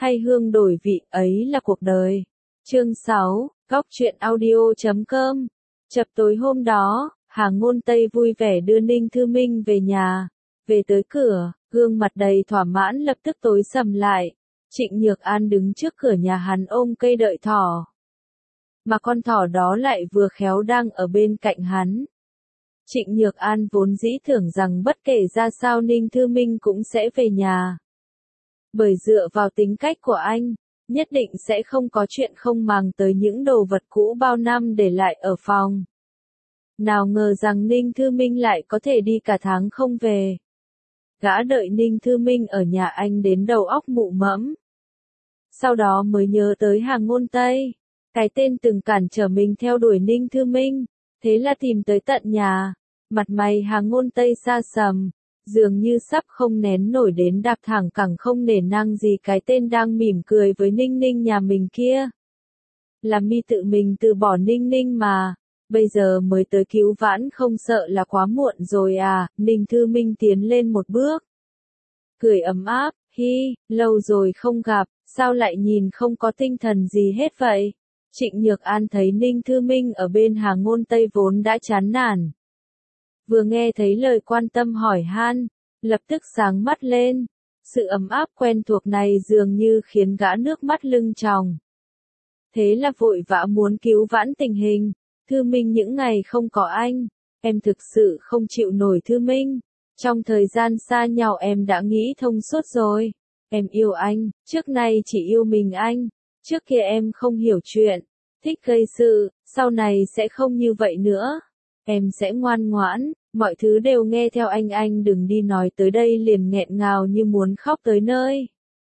thay hương đổi vị, ấy là cuộc đời. Chương 6, Góc truyện audio.com. Chập tối hôm đó, Hà Ngôn Tây vui vẻ đưa Ninh Thư Minh về nhà. Về tới cửa, gương mặt đầy thỏa mãn lập tức tối sầm lại. Trịnh Nhược An đứng trước cửa nhà hắn ôm cây đợi thỏ. Mà con thỏ đó lại vừa khéo đang ở bên cạnh hắn. Trịnh Nhược An vốn dĩ tưởng rằng bất kể ra sao Ninh Thư Minh cũng sẽ về nhà. Bởi dựa vào tính cách của anh, nhất định sẽ không có chuyện không màng tới những đồ vật cũ bao năm để lại ở phòng. Nào ngờ rằng Ninh Thư Minh lại có thể đi cả tháng không về. Gã đợi Ninh Thư Minh ở nhà anh đến đầu óc mụ mẫm. Sau đó mới nhớ tới Hà Ngôn Tây, cái tên từng cản trở mình theo đuổi Ninh Thư Minh, thế là tìm tới tận nhà. Mặt mày Hà Ngôn Tây xa sầm, dường như sắp không nén nổi đến đạp thẳng cẳng không nể nang gì cái tên đang mỉm cười với Ninh Ninh nhà mình kia. Là mi tự mình từ bỏ Ninh Ninh mà, bây giờ mới tới cứu vãn không sợ là quá muộn rồi à. Ninh Thư Minh tiến lên một bước, cười ấm áp, hi, lâu rồi không gặp, sao lại nhìn không có tinh thần gì hết vậy? Trịnh Nhược An thấy Ninh Thư Minh ở bên Hà Ngôn Tây vốn đã chán nản. Vừa nghe thấy lời quan tâm hỏi han, lập tức sáng mắt lên. Sự ấm áp quen thuộc này dường như khiến gã nước mắt lưng tròng. Thế là vội vã muốn cứu vãn tình hình. Thư Minh những ngày không có anh, em thực sự không chịu nổi Thư Minh. Trong thời gian xa nhau em đã nghĩ thông suốt rồi. Em yêu anh, trước nay chỉ yêu mình anh. Trước kia em không hiểu chuyện, thích gây sự, sau này sẽ không như vậy nữa. Em sẽ ngoan ngoãn, mọi thứ đều nghe theo anh đừng đi. Nói tới đây liền nghẹn ngào như muốn khóc tới nơi.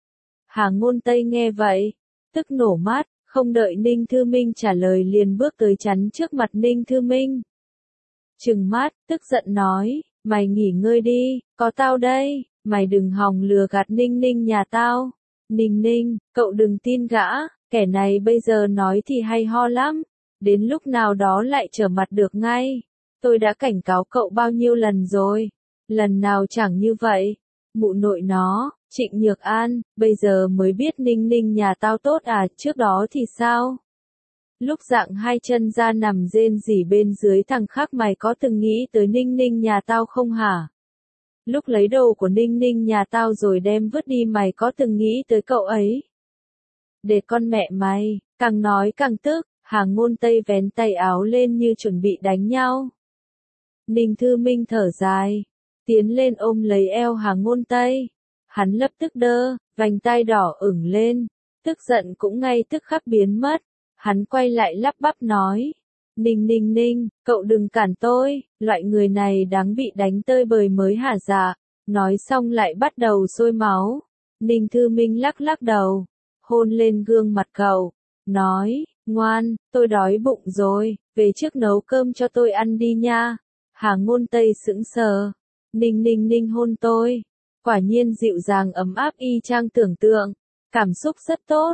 Hà Ngôn Tây nghe vậy, tức nổ mắt, không đợi Ninh Thư Minh trả lời liền bước tới chắn trước mặt Ninh Thư Minh. Trừng mắt, tức giận nói, mày nghỉ ngơi đi, có tao đây, mày đừng hòng lừa gạt Ninh Ninh nhà tao. Ninh Ninh, cậu đừng tin gã, kẻ này bây giờ nói thì hay ho lắm, đến lúc nào đó lại trở mặt được ngay. Tôi đã cảnh cáo cậu bao nhiêu lần rồi, lần nào chẳng như vậy. Mụ nội nó, Trịnh Nhược An, bây giờ mới biết Ninh Ninh nhà tao tốt à, trước đó thì sao? Lúc dạng hai chân ra nằm rên rỉ bên dưới thằng khác mày có từng nghĩ tới Ninh Ninh nhà tao không hả? Lúc lấy đồ của Ninh Ninh nhà tao rồi đem vứt đi mày có từng nghĩ tới cậu ấy? Để con mẹ mày, càng nói càng tức, Hà Ngôn Tây vén tay áo lên như chuẩn bị đánh nhau. Ninh Thư Minh thở dài, tiến lên ôm lấy eo Hà Ngôn Tây. Hắn lập tức đơ, vành tai đỏ ửng lên, tức giận cũng ngay tức khắc biến mất. Hắn quay lại lắp bắp nói, Ninh, cậu đừng cản tôi, loại người này đáng bị đánh tơi bời mới hả dạ. Nói xong lại bắt đầu sôi máu. Ninh Thư Minh lắc lắc đầu, hôn lên gương mặt cậu, nói, ngoan, tôi đói bụng rồi, về trước nấu cơm cho tôi ăn đi nha. Hà Ngôn Tây sững sờ, Ninh hôn tôi, quả nhiên dịu dàng ấm áp y chang tưởng tượng, cảm xúc rất tốt,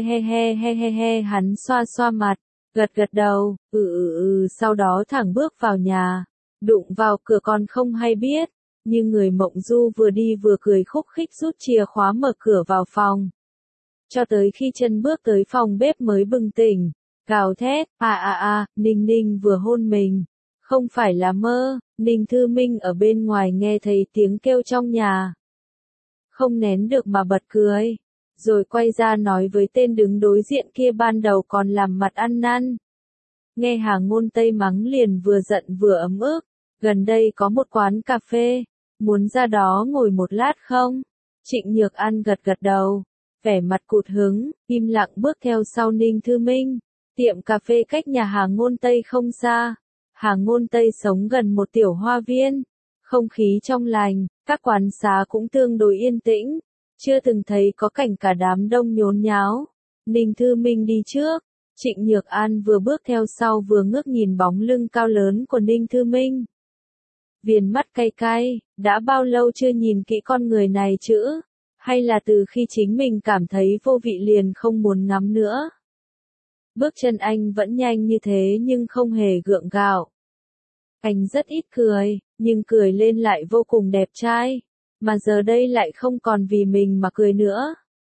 he, hắn xoa xoa mặt, gật đầu, sau đó thẳng bước vào nhà, đụng vào cửa còn không hay biết, như người mộng du vừa đi vừa cười khúc khích rút chìa khóa mở cửa vào phòng. Cho tới khi chân bước tới phòng bếp mới bừng tỉnh, gào thét, Ninh vừa hôn mình, không phải là mơ. Ninh Thư Minh ở bên ngoài nghe thấy tiếng kêu trong nhà, không nén được mà bật cười, rồi quay ra nói với tên đứng đối diện kia ban đầu còn làm mặt ăn năn. Nghe Hà Ngôn Tây mắng liền vừa giận vừa ấm ức, gần đây có một quán cà phê, muốn ra đó ngồi một lát không? Trịnh Nhược An gật đầu, vẻ mặt cụt hứng, im lặng bước theo sau Ninh Thư Minh. Tiệm cà phê cách nhà Hà Ngôn Tây không xa. Hà Ngôn Tây sống gần một tiểu hoa viên, không khí trong lành, các quán xá cũng tương đối yên tĩnh, chưa từng thấy có cảnh cả đám đông nhốn nháo. Ninh Thư Minh đi trước, Trịnh Nhược An vừa bước theo sau vừa ngước nhìn bóng lưng cao lớn của Ninh Thư Minh. Viền mắt cay cay, đã bao lâu chưa nhìn kỹ con người này chứ? Hay là từ khi chính mình cảm thấy vô vị liền không muốn ngắm nữa? Bước chân anh vẫn nhanh như thế nhưng không hề gượng gạo. Anh rất ít cười, nhưng cười lên lại vô cùng đẹp trai. Mà giờ đây lại không còn vì mình mà cười nữa.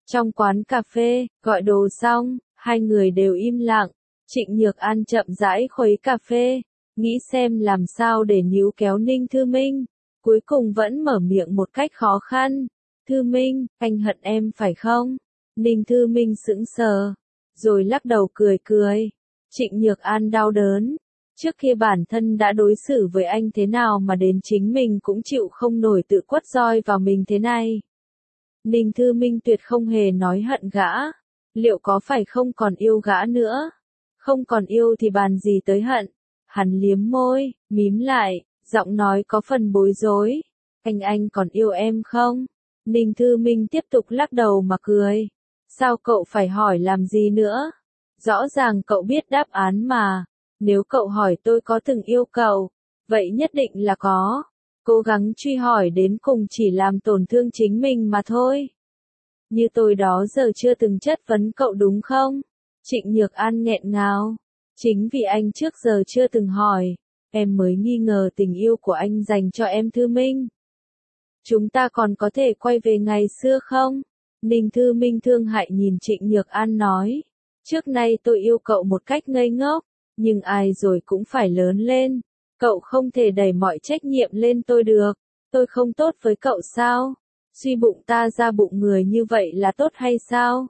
Trong quán cà phê, gọi đồ xong, hai người đều im lặng. Trịnh Nhược An chậm rãi khuấy cà phê, nghĩ xem làm sao để níu kéo Ninh Thư Minh. Cuối cùng vẫn mở miệng một cách khó khăn. Thư Minh, anh hận em phải không? Ninh Thư Minh sững sờ, rồi lắc đầu cười cười. Trịnh Nhược An đau đớn. Trước kia bản thân đã đối xử với anh thế nào mà đến chính mình cũng chịu không nổi tự quất roi vào mình thế này. Ninh Thư Minh tuyệt không hề nói hận gã. Liệu có phải không còn yêu gã nữa? Không còn yêu thì bàn gì tới hận? Hắn liếm môi, mím lại, giọng nói có phần bối rối. Anh còn yêu em không? Ninh Thư Minh tiếp tục lắc đầu mà cười. Sao cậu phải hỏi làm gì nữa? Rõ ràng cậu biết đáp án mà. Nếu cậu hỏi tôi có từng yêu cậu, vậy nhất định là có. Cố gắng truy hỏi đến cùng chỉ làm tổn thương chính mình mà thôi. Như tôi đó giờ chưa từng chất vấn cậu đúng không? Trịnh Nhược An nghẹn ngào. Chính vì anh trước giờ chưa từng hỏi, em mới nghi ngờ tình yêu của anh dành cho em Thư Minh. Chúng ta còn có thể quay về ngày xưa không? Ninh Thư Minh thương hại nhìn Trịnh Nhược An nói. Trước nay tôi yêu cậu một cách ngây ngốc, nhưng ai rồi cũng phải lớn lên. Cậu không thể đẩy mọi trách nhiệm lên tôi được. Tôi không tốt với cậu sao? Suy bụng ta ra bụng người như vậy là tốt hay sao?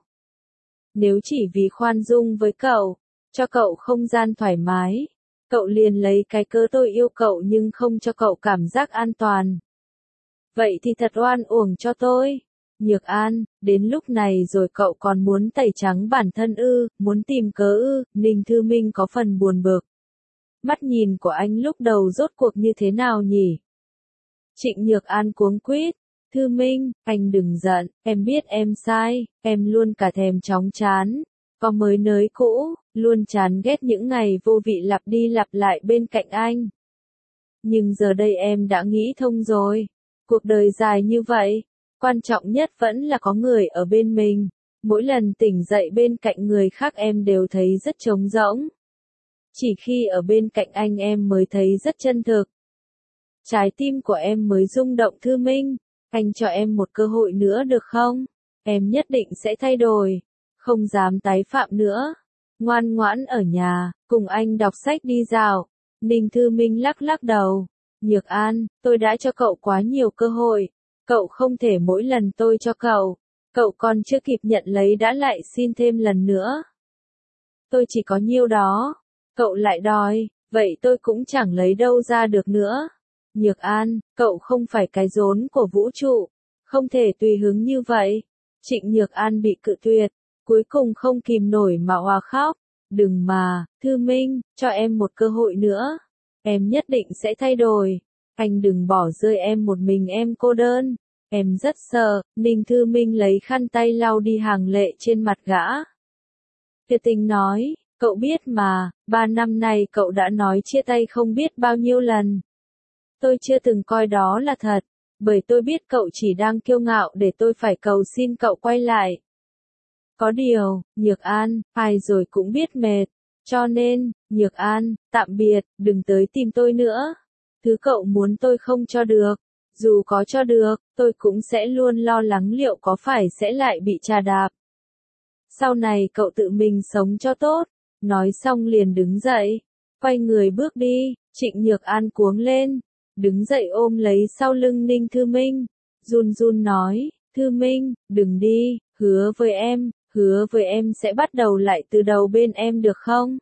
Nếu chỉ vì khoan dung với cậu, cho cậu không gian thoải mái, cậu liền lấy cái cớ tôi yêu cậu nhưng không cho cậu cảm giác an toàn. Vậy thì thật oan uổng cho tôi. Nhược An, đến lúc này rồi cậu còn muốn tẩy trắng bản thân ư, muốn tìm cớ ư? Ninh Thư Minh có phần buồn bực. Mắt nhìn của anh lúc đầu rốt cuộc như thế nào nhỉ? Trịnh Nhược An cuống quýt. Thư Minh, anh đừng giận, em biết em sai, em luôn cả thèm chóng chán. Có mới nới cũ, luôn chán ghét những ngày vô vị lặp đi lặp lại bên cạnh anh. Nhưng giờ đây em đã nghĩ thông rồi. Cuộc đời dài như vậy, quan trọng nhất vẫn là có người ở bên mình. Mỗi lần tỉnh dậy bên cạnh người khác em đều thấy rất trống rỗng. Chỉ khi ở bên cạnh anh em mới thấy rất chân thực. Trái tim của em mới rung động. Thư Minh, anh cho em một cơ hội nữa được không? Em nhất định sẽ thay đổi, không dám tái phạm nữa. Ngoan ngoãn ở nhà, cùng anh đọc sách đi dạo. Ninh Thư Minh lắc lắc đầu. Nhược An, tôi đã cho cậu quá nhiều cơ hội. Cậu không thể mỗi lần tôi cho cậu còn chưa kịp nhận lấy đã lại xin thêm lần nữa. Tôi chỉ có nhiêu đó. Cậu lại đòi, vậy tôi cũng chẳng lấy đâu ra được nữa. Nhược An, cậu không phải cái rốn của vũ trụ, không thể tùy hứng như vậy. Trịnh Nhược An bị cự tuyệt, cuối cùng không kìm nổi mà òa khóc. Đừng mà, Thư Minh, cho em một cơ hội nữa. Em nhất định sẽ thay đổi. Anh đừng bỏ rơi em một mình em cô đơn. Em rất sợ. Ninh Thư Minh lấy khăn tay lau đi hàng lệ trên mặt gã. Thiệt tình nói, cậu biết mà, 3 năm nay cậu đã nói chia tay không biết bao nhiêu lần. Tôi chưa từng coi đó là thật, bởi tôi biết cậu chỉ đang kiêu ngạo để tôi phải cầu xin cậu quay lại. Có điều, Nhược An, ai rồi cũng biết mệt. Cho nên, Nhược An, tạm biệt, đừng tới tìm tôi nữa. Thứ cậu muốn tôi không cho được. Dù có cho được, tôi cũng sẽ luôn lo lắng liệu có phải sẽ lại bị trà đạp. Sau này cậu tự mình sống cho tốt. Nói xong liền đứng dậy. Quay người bước đi. Trịnh Nhược An cuống lên. Đứng dậy ôm lấy sau lưng Ninh Thư Minh. Run run nói. Thư Minh, đừng đi. Hứa với em sẽ bắt đầu lại từ đầu bên em được không?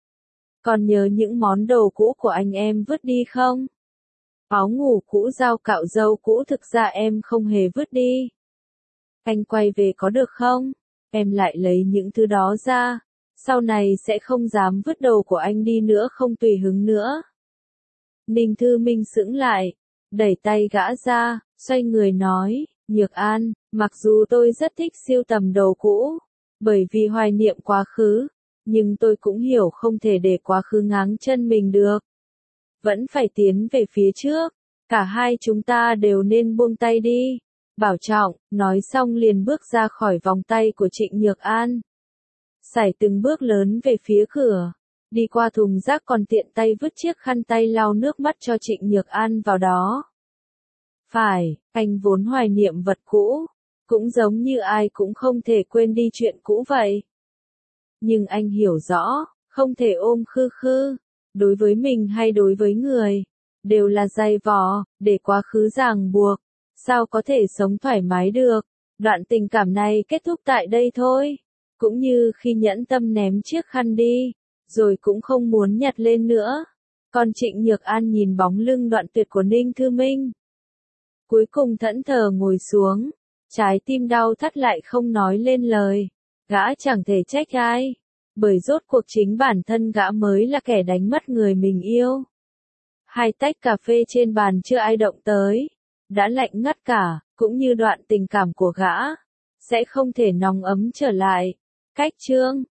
Còn nhớ những món đồ cũ của anh em vứt đi không? Áo ngủ cũ, dao cạo râu cũ thực ra em không hề vứt đi. Anh quay về có được không? Em lại lấy những thứ đó ra. Sau này sẽ không dám vứt đồ của anh đi nữa, không tùy hứng nữa. Ninh Thư Minh sững lại, đẩy tay gã ra, xoay người nói, Nhược An, mặc dù tôi rất thích sưu tầm đồ cũ, bởi vì hoài niệm quá khứ, nhưng tôi cũng hiểu không thể để quá khứ ngáng chân mình được. Vẫn phải tiến về phía trước, cả hai chúng ta đều nên buông tay đi. Bảo trọng, nói xong liền bước ra khỏi vòng tay của Trịnh Nhược An. Sải từng bước lớn về phía cửa, đi qua thùng rác còn tiện tay vứt chiếc khăn tay lau nước mắt cho Trịnh Nhược An vào đó. Phải, anh vốn hoài niệm vật cũ, cũng giống như ai cũng không thể quên đi chuyện cũ vậy. Nhưng anh hiểu rõ, không thể ôm khư khư, đối với mình hay đối với người, đều là dày vò, để quá khứ ràng buộc, sao có thể sống thoải mái được. Đoạn tình cảm này kết thúc tại đây thôi, cũng như khi nhẫn tâm ném chiếc khăn đi, rồi cũng không muốn nhặt lên nữa. Còn Trịnh Nhược An nhìn bóng lưng đoạn tuyệt của Ninh Thư Minh. Cuối cùng thẫn thờ ngồi xuống, trái tim đau thắt lại không nói lên lời. Gã chẳng thể trách ai, bởi rốt cuộc chính bản thân gã mới là kẻ đánh mất người mình yêu. Hai tách cà phê trên bàn chưa ai động tới, đã lạnh ngắt cả, cũng như đoạn tình cảm của gã, sẽ không thể nóng ấm trở lại. Cách chương